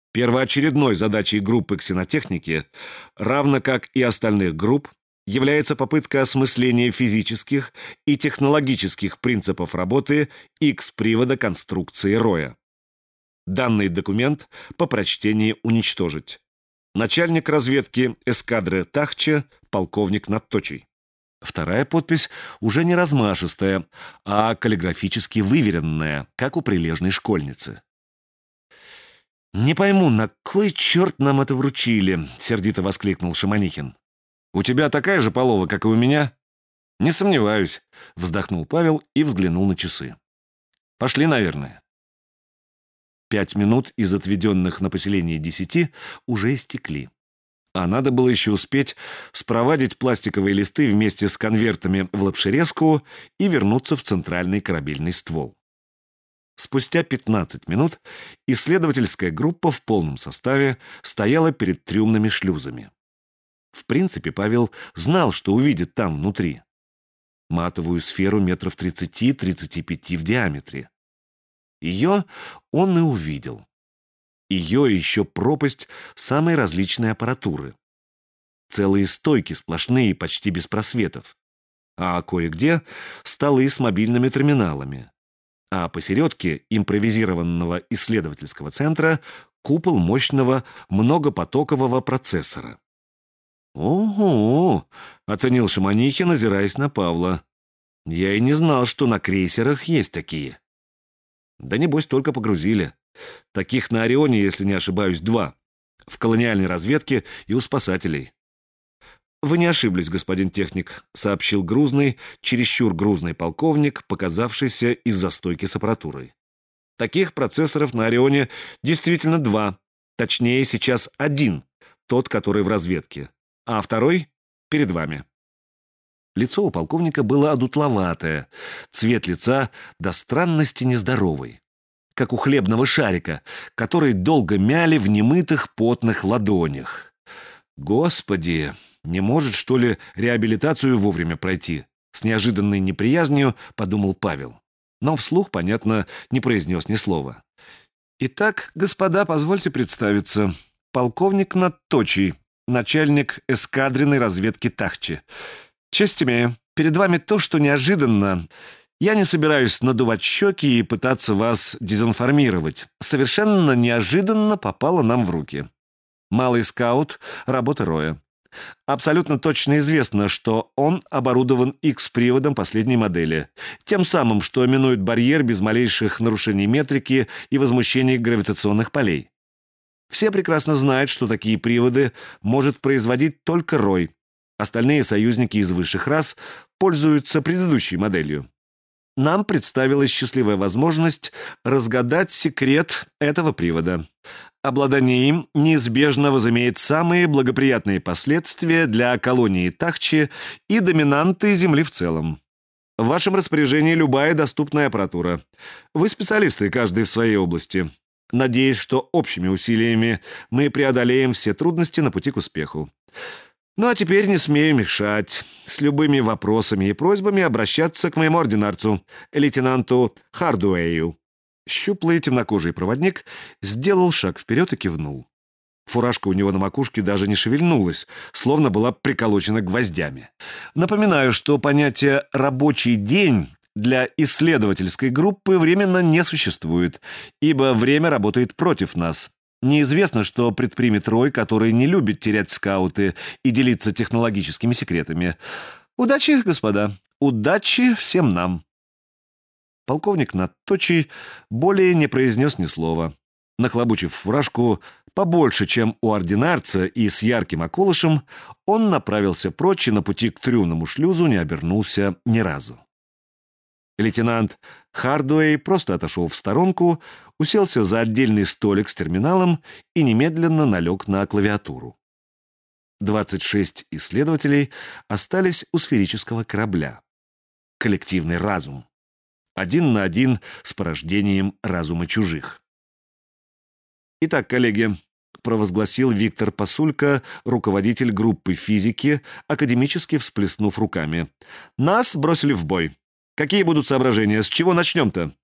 Первоочередной задачей группы ксенотехники, равно как и остальных групп, является попытка осмысления физических и технологических принципов работы X-привода конструкции Роя. Данный документ по прочтении уничтожить. Начальник разведки эскадры Тахче, полковник Надточий. Вторая подпись уже не размашистая, а каллиграфически выверенная, как у прилежной школьницы. «Не пойму, на кой черт нам это вручили?» — сердито воскликнул Шаманихин. «У тебя такая же полова, как и у меня?» «Не сомневаюсь», — вздохнул Павел и взглянул на часы. «Пошли, наверное». 5 минут из отведенных на поселение 10 уже истекли. А надо было еще успеть спровадить пластиковые листы вместе с конвертами в Лапшерезку и вернуться в центральный корабельный ствол. Спустя 15 минут исследовательская группа в полном составе стояла перед трюмными шлюзами. В принципе, Павел знал, что увидит там внутри. Матовую сферу метров 30-35 в диаметре. Ее он и увидел. Ее и еще пропасть самой различной аппаратуры. Целые стойки сплошные, почти без просветов. А кое-где столы с мобильными терминалами. А посередке импровизированного исследовательского центра купол мощного многопотокового процессора. «Ого!» — оценил Шаманихин, озираясь на Павла. «Я и не знал, что на крейсерах есть такие». «Да небось, только погрузили. Таких на Орионе, если не ошибаюсь, 2. В колониальной разведке и у спасателей». «Вы не ошиблись, господин техник», — сообщил грузный, чересчур грузный полковник, показавшийся из-за стойки с аппаратурой. «Таких процессоров на Орионе действительно 2. Точнее, сейчас 1, тот, который в разведке, а второй перед вами». Лицо у полковника было одутловатое, цвет лица до странности нездоровый, как у хлебного шарика, который долго мяли в немытых потных ладонях. «Господи, не может, что ли, реабилитацию вовремя пройти?» С неожиданной неприязнью подумал Павел, но вслух, понятно, не произнес ни слова. «Итак, господа, позвольте представиться. Полковник Надточий, начальник эскадренной разведки Тахче. Честь имею, перед вами то, что неожиданно. Я не собираюсь надувать щеки и пытаться вас дезинформировать. Совершенно неожиданно попало нам в руки. Малый скаут, работа Роя. Абсолютно точно известно, что он оборудован X-приводом последней модели, тем самым, что минует барьер без малейших нарушений метрики и возмущений гравитационных полей. Все прекрасно знают, что такие приводы может производить только Рой. Остальные союзники из высших рас пользуются предыдущей моделью. Нам представилась счастливая возможность разгадать секрет этого привода. Обладание им неизбежно возымеет самые благоприятные последствия для колонии Тахче и доминанты Земли в целом. В вашем распоряжении любая доступная аппаратура. Вы специалисты, каждый в своей области. Надеюсь, что общими усилиями мы преодолеем все трудности на пути к успеху. Ну а теперь не смею мешать. С любыми вопросами и просьбами обращаться к моему ординарцу, лейтенанту Хардуэю». Щуплый темнокожий проводник сделал шаг вперед и кивнул. Фуражка у него на макушке даже не шевельнулась, словно была приколочена гвоздями. Напоминаю, что понятие «рабочий день» для исследовательской группы временно не существует, ибо время работает против нас. Неизвестно, что предпримет Рой, который не любит терять скауты и делиться технологическими секретами. Удачи, господа. Удачи всем нам. Полковник Надточий более не произнес ни слова. Нахлобучив фуражку побольше, чем у ординарца, и с ярким околышем, он направился прочь и на пути к трюмному шлюзу не обернулся ни разу. Лейтенант Хардуэй просто отошел в сторонку, уселся за отдельный столик с терминалом и немедленно налег на клавиатуру. 26 исследователей остались у сферического корабля. Коллективный разум. 1 на 1 с порождением разума чужих. «Итак, коллеги», — провозгласил Виктор Пасулько, руководитель группы физики, академически всплеснув руками, — «нас бросили в бой. Какие будут соображения? С чего начнем-то?»